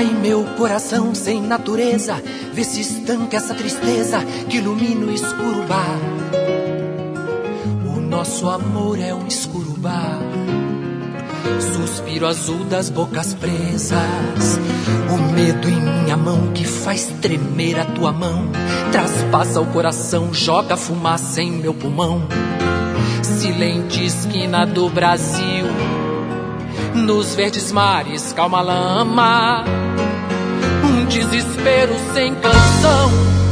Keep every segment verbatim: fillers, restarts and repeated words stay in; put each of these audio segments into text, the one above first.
Ai, meu coração sem natureza, vê se estanca essa tristeza que ilumina o escuro bar. O nosso amor é um escuro bar, suspiro azul das bocas presas. O medo em minha mão que faz tremer a tua mão, traspassa o coração, joga fumaça em meu pulmão. Silente esquina do Brasil, nos verdes mares calma lama, um desespero sem canção.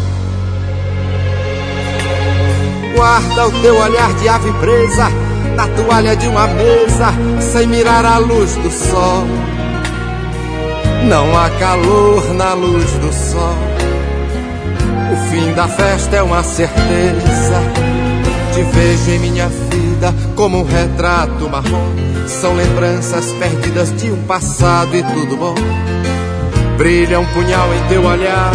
Guarda o teu olhar de ave presa na toalha de uma mesa, sem mirar a luz do sol. Não há calor na luz do sol. O fim da festa é uma certeza. Te vejo em minha vida como um retrato marrom. São lembranças perdidas de um passado e tudo bom. Brilha um punhal em teu olhar,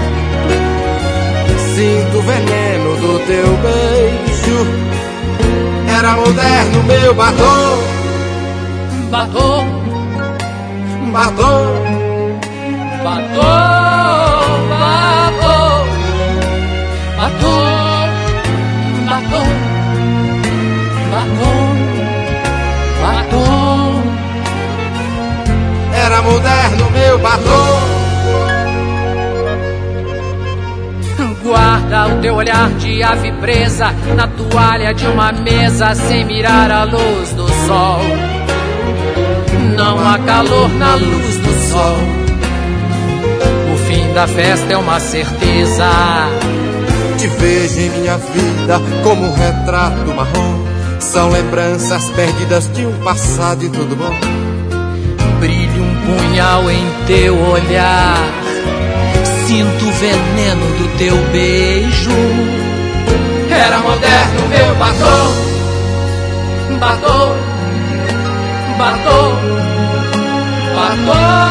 sinto o veneno do teu beijo. Era moderno meu batom, batom, batom, batom, batom, batom, batom, batom, batom. Era moderno meu batom. Guarda o teu olhar de ave presa na toalha de uma mesa, sem mirar a luz do sol. Não há calor na luz do sol. O fim da festa é uma certeza. Te vejo em minha vida como um retrato marrom. São lembranças perdidas de um passado e tudo bom. Brilha um punhal em teu olhar, sinto o veneno do teu beijo. Era moderno meu batom, batom, batom, batom.